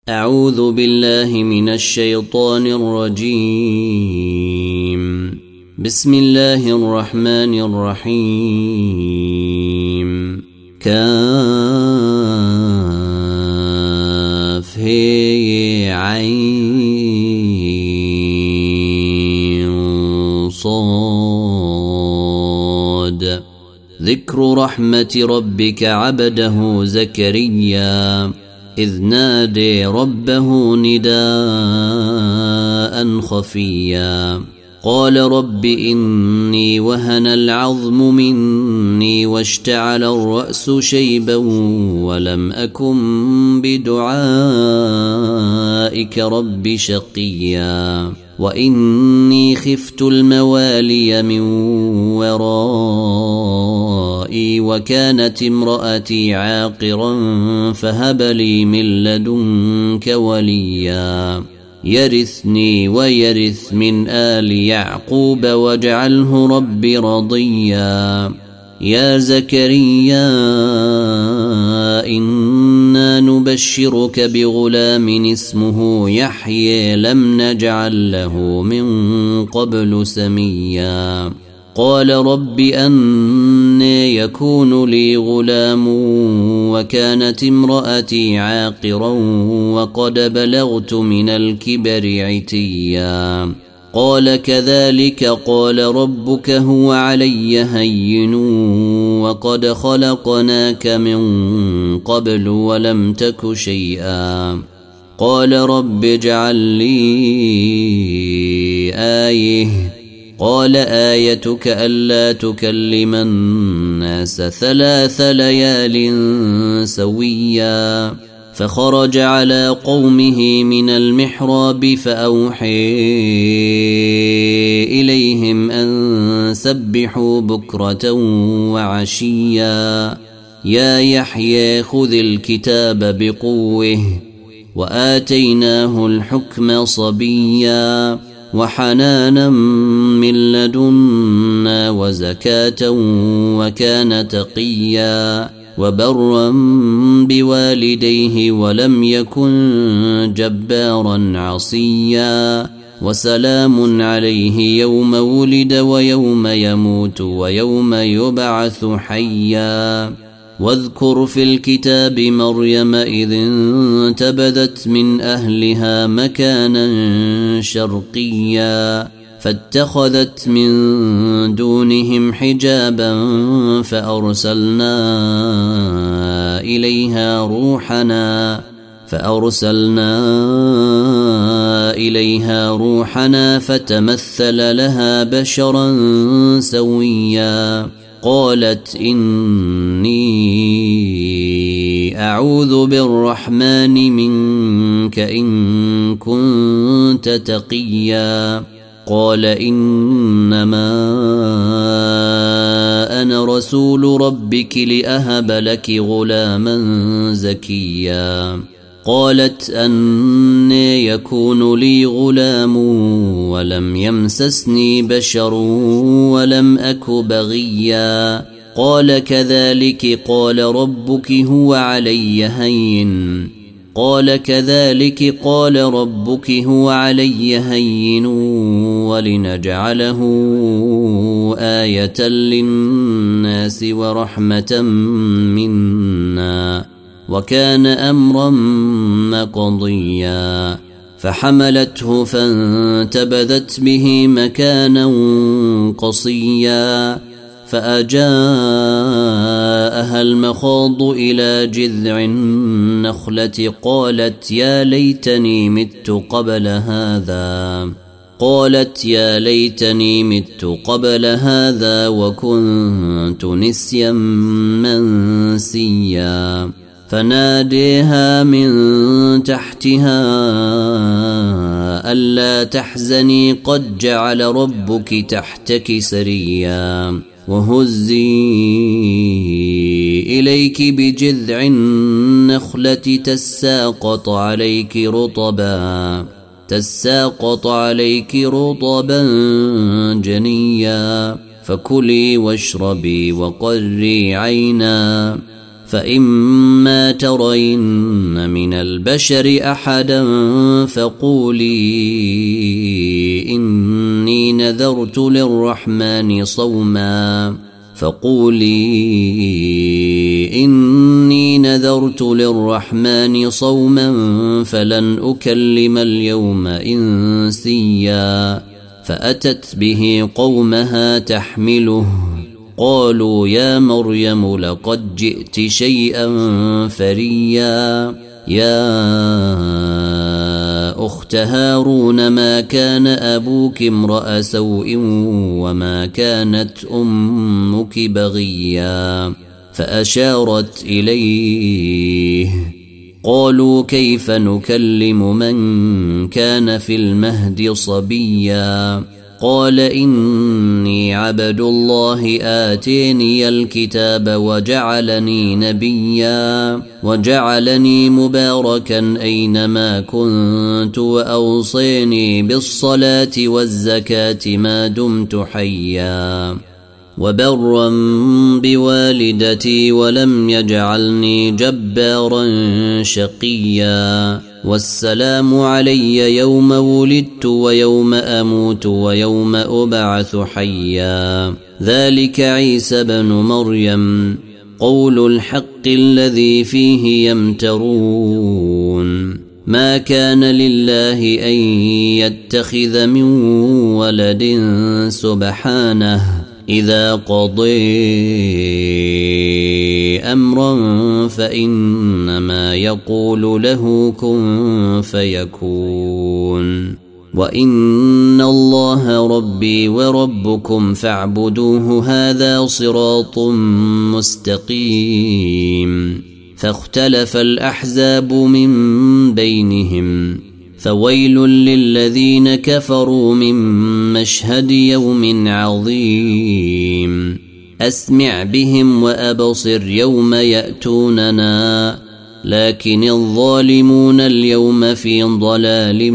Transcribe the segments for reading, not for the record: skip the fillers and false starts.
أعوذ بالله من الشيطان الرجيم. بسم الله الرحمن الرحيم. كاف هي عين صاد. ذكر رحمة ربك عبده زكريا إذ نادي ربه نداء خفيا قال رب إني وهن العظم مني واشتعل الرأس شيبا ولم أكن بدعائك رب شقيا وإني خفت الموالي من ورائي وكانت امرأتي عاقرا فهب لي من لدنك وليا يرثني ويرث من آل يعقوب واجعله رب رضيا يا زكريا إنا نبشرك بغلام اسمه يحيى لم نجعل له من قبل سميا قال رب أنى يكون لي غلام وكانت امرأتي عاقرا وقد بلغت من الكبر عتيا قال كذلك قال ربك هو علي هين وقد خلقناك من قبل ولم تك شيئا قال رب اجعل لي آية قال آيتك ألا تكلم الناس 3 ليال سويا فخرج على قومه من المحراب فأوحي إليهم أن سبحوا بكرة وعشيا يا يحيى خذ الكتاب بقوه وآتيناه الحكم صبيا وحنانا من لدنا وزكاة وكان تقيا وبرا بوالديه ولم يكن جبارا عصيا وسلام عليه يوم ولد ويوم يموت ويوم يبعث حيا واذكر في الكتاب مريم إذ انتبذت من أهلها مكانا شرقيا فاتخذت من دونهم حجابا فأرسلنا إليها روحنا فتمثل لها بشرا سويا قالت إني أعوذ بالرحمن منك إن كنت تقيا قال إنما أنا رسول ربك لأهب لك غلاما زكيا قالت أنى يكون لي غلام ولم يمسسني بشر ولم أك بغيا قال كذلك قال ربك هو علي هين ولنجعله آية للناس ورحمة منا وكان أمرا مقضيا فحملته فانتبذت به مكانا قصيا فأجاءها المخاض إلى جذع النخلة قالت يا ليتني مت قبل هذا وكنت نسيا منسيا فناديها من تحتها ألا تحزني قد جعل ربك تحتك سريا وهزي إليك بجذع النخلة تساقط عليك رطبا جنيا فكلي واشربي وقري عينا فإما ترين من البشر أحدا فقولي إني نذرت للرحمن صوما فلن أكلم اليوم إنسيا. فأتت به قومها تحمله قالوا يا مريم لقد جئت شيئا فريا. يا أخت هارون ما كان أبوك امرأ سوء وما كانت أمك بغيا. فأشارت إليه قالوا كيف نكلم من كان في المهد صبيا. قال إني عبد الله آتيني الكتاب وجعلني نبيا وجعلني مباركا أينما كنت وأوصيني بالصلاة والزكاة ما دمت حيا وبرا بوالدتي ولم يجعلني جبارا شقيا. والسلام علي يوم ولدت ويوم أموت ويوم أبعث حيا. ذلك عيسى بن مريم قول الحق الذي فيه يمترون. ما كان لله أن يتخذ من ولد سبحانه إذا قضي أمرا فإنما يقول له كن فيكون. وإن الله ربي وربكم فاعبدوه هذا صراط مستقيم. فاختلف الأحزاب من بينهم فويل للذين كفروا من مشهد يوم عظيم. أسمع بهم وأبصر يوم يأتوننا لكن الظالمون اليوم في ضلال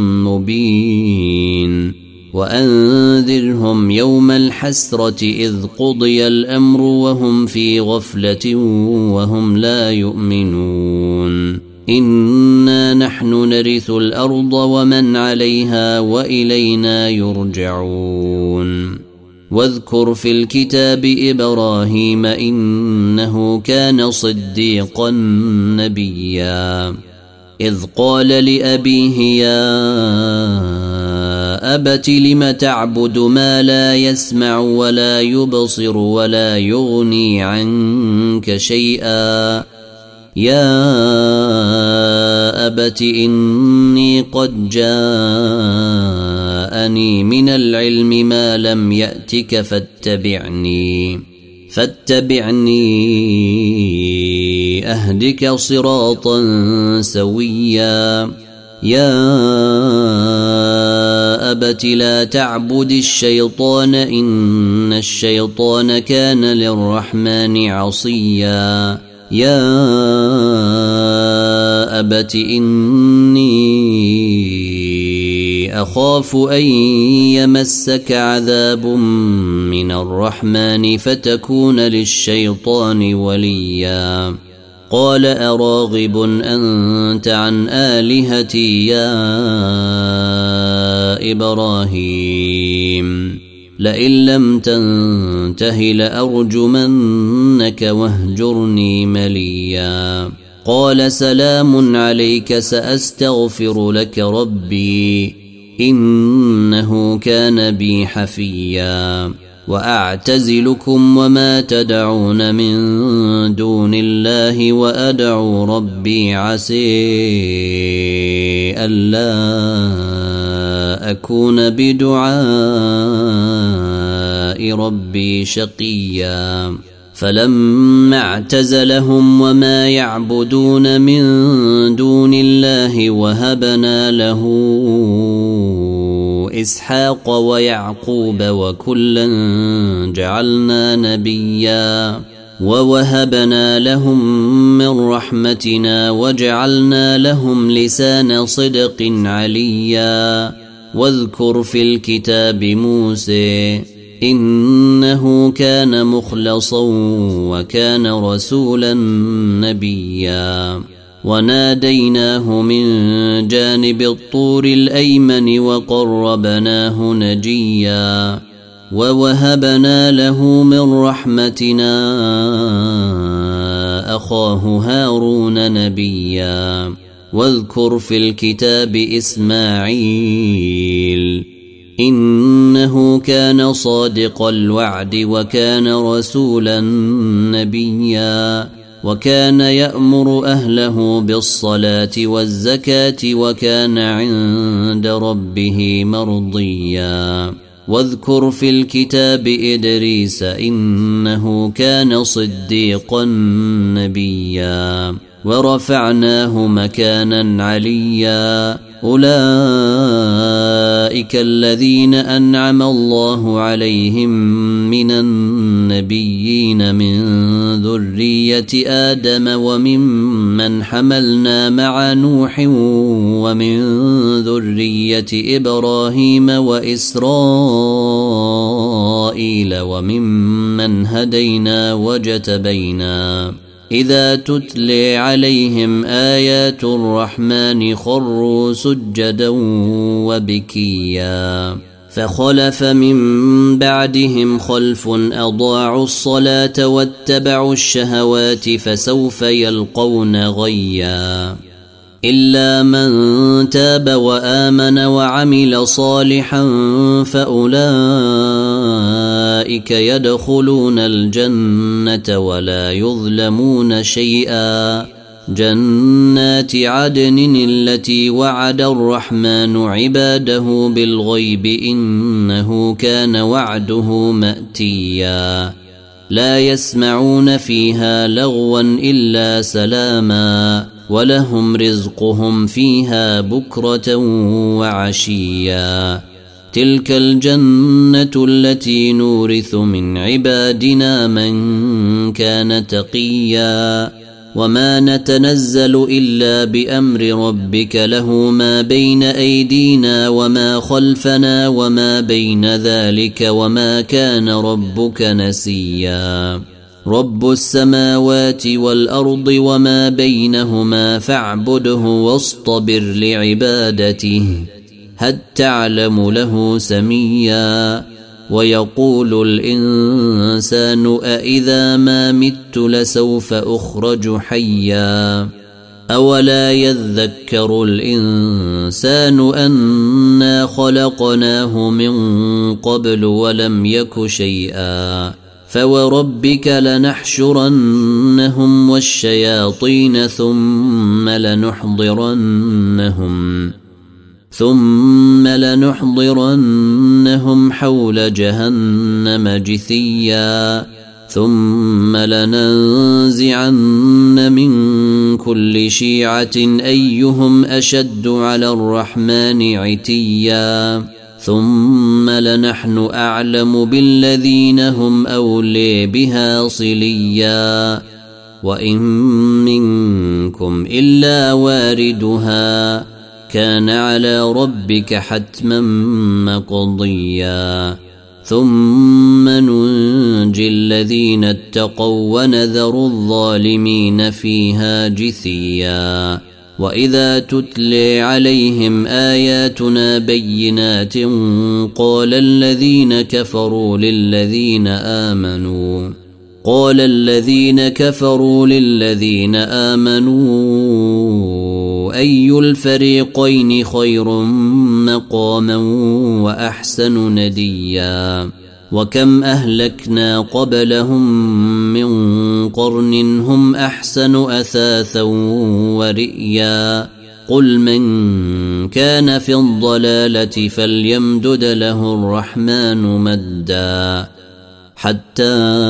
مبين. وأنذرهم يوم الحسرة إذ قضي الأمر وهم في غفلة وهم لا يؤمنون. إنا نحن نرث الأرض ومن عليها وإلينا يرجعون. واذكر في الكتاب إبراهيم إنه كان صديقا نبيا. إذ قال لأبيه يا أبت لم تعبد ما لا يسمع ولا يبصر ولا يغني عنك شيئا. يا أبت إني قد جاءني من العلم ما لم يأتك فاتبعني أهدك صراطا سويا. يا أبت لا تعبد الشيطان إن الشيطان كان للرحمن عصيا. يا أبت إني أخاف أن يمسك عذاب من الرحمن فتكون للشيطان وليا. قال أراغب أنت عن آلهتي يا إبراهيم لئن لم تنته لأرجمنك واهجرني مليا. قال سلام عليك سأستغفر لك ربي إنه كان بي حفيا. وأعتزلكم وما تدعون من دون الله وأدعو ربي عسي ألا أكون بدعاء ربي شقيا. فلما اعتزلهم وما يعبدون من دون الله وهبنا له إسحاق ويعقوب وكلا جعلنا نبيا ووهبنا لهم من رحمتنا وجعلنا لهم لسان صدق عليا. واذكر في الكتاب موسى إنه كان مخلصا وكان رسولا نبيا وناديناه من جانب الطور الأيمن وقربناه نجيا ووهبنا له من رحمتنا أخاه هارون نبيا واذكر في الكتاب إسماعيل إنه كان صادق الوعد وكان رسولا نبيا وكان يأمر أهله بالصلاة والزكاة وكان عند ربه مرضيا واذكر في الكتاب إدريس إنه كان صديقا نبيا ورفعناه مكانا عليا أولئك الذين أنعم الله عليهم من النبيين من ذرية آدم وممن حملنا مع نوح ومن ذرية إبراهيم وإسرائيل وممن هدينا وجتبينا إذا تتلي عليهم آيات الرحمن خروا سجدا وبكيا فخلف من بعدهم خلف أضاعوا الصلاة واتبعوا الشهوات فسوف يلقون غيا إلا من تاب وآمن وعمل صالحا فأولئك يدخلون الجنة ولا يظلمون شيئا جنات عدن التي وعد الرحمن عباده بالغيب إنه كان وعده مأتيا لا يسمعون فيها لغوا إلا سلاما ولهم رزقهم فيها بكرة وعشيا تلك الجنة التي نورث من عبادنا من كان تقيا وما نتنزل إلا بأمر ربك له ما بين أيدينا وما خلفنا وما بين ذلك وما كان ربك نسيا رب السماوات والأرض وما بينهما فاعبده واصطبر لعبادته هل تعلم له سميا ويقول الإنسان أإذا ما مت لسوف أخرج حيا أولا يذكر الإنسان أنا خلقناه من قبل ولم يك شيئا فوربك لنحشرنهم والشياطين ثم لنحضرنهم حول جهنم جثيا ثم لننزعن من كل شيعة أيهم أشد على الرحمن عتيا ثم لنحن أعلم بالذين هم أولي بها صليا وإن منكم إلا واردها كان على ربك حتما مقضيا ثم ننجي الذين اتقوا ونذر الظالمين فيها جثيا وإذا تتلي عليهم آياتنا بينات قال الذين كفروا للذين آمنوا أي الفريقين خير مقاما وأحسن نديا وكم أهلكنا قبلهم من قرن هم أحسن أثاثا ورئيا قل من كان في الضلالة فليمدد له الرحمن مدا حتى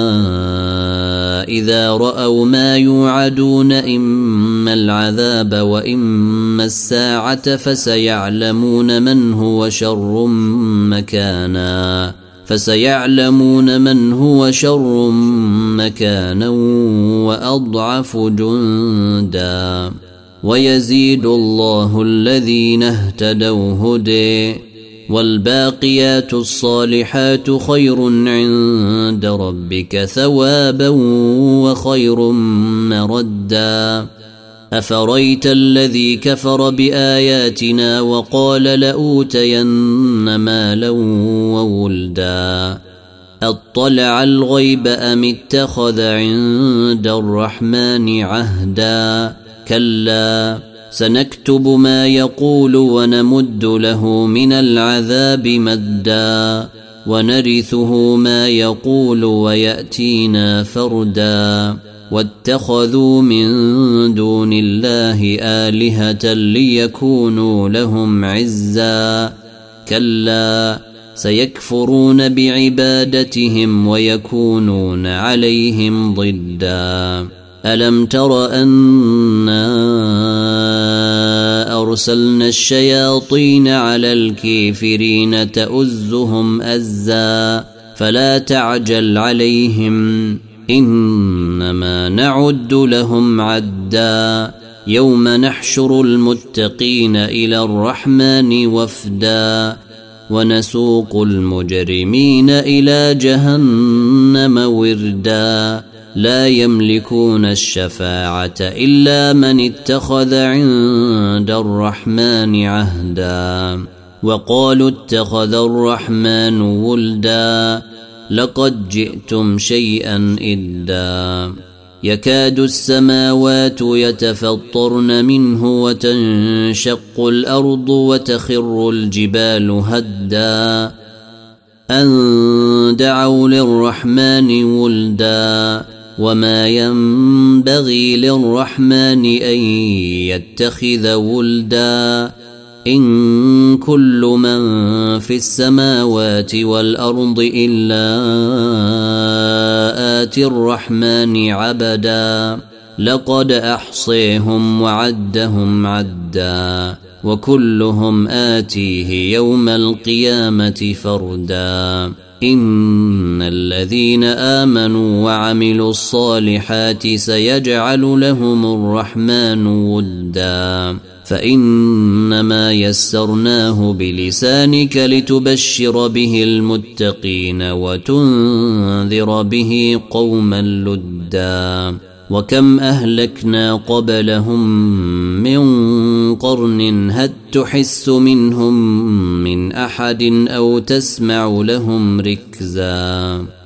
إذا رأوا ما يوعدون إما العذاب وإما الساعة فسيعلمون من هو شر مكانا وأضعف جندا ويزيد الله الذين اهتدوا هدي والباقيات الصالحات خير عند ربك ثوابا وخير مردا أفريت الذي كفر بآياتنا وقال لأوتين مالا وولدا أطلع الغيب أم اتخذ عند الرحمن عهدا كلا سنكتب ما يقول ونمد له من العذاب مدا ونرثه ما يقول ويأتينا فردا واتخذوا من دون الله آلهة ليكونوا لهم عزا كلا سيكفرون بعبادتهم ويكونون عليهم ضدا ألم تر أنا أرسلنا الشياطين على الكافرين تؤزهم أزا فلا تعجل عليهم إنما نعد لهم عدا يوم نحشر المتقين إلى الرحمن وفدا ونسوق المجرمين إلى جهنم وردا لا يملكون الشفاعة إلا من اتخذ عند الرحمن عهدا وقالوا اتخذ الرحمن ولدا لقد جئتم شيئا إدا يكاد السماوات يتفطرن منه وتنشق الأرض وتخر الجبال هدا أن دعوا للرحمن ولدا وما ينبغي للرحمن أن يتخذ ولدا إن كل من في السماوات والأرض إلا آتي الرحمن عبدا لقد أحصيهم وعدهم عدا وكلهم آتيه يوم القيامة فردا إن الذين آمنوا وعملوا الصالحات سيجعل لهم الرحمن ودا فإنما يسرناه بلسانك لتبشر به المتقين وتنذر به قوما لدا وكم أهلكنا قبلهم من قرن هل تحس منهم من أحد أو تسمع لهم ركزا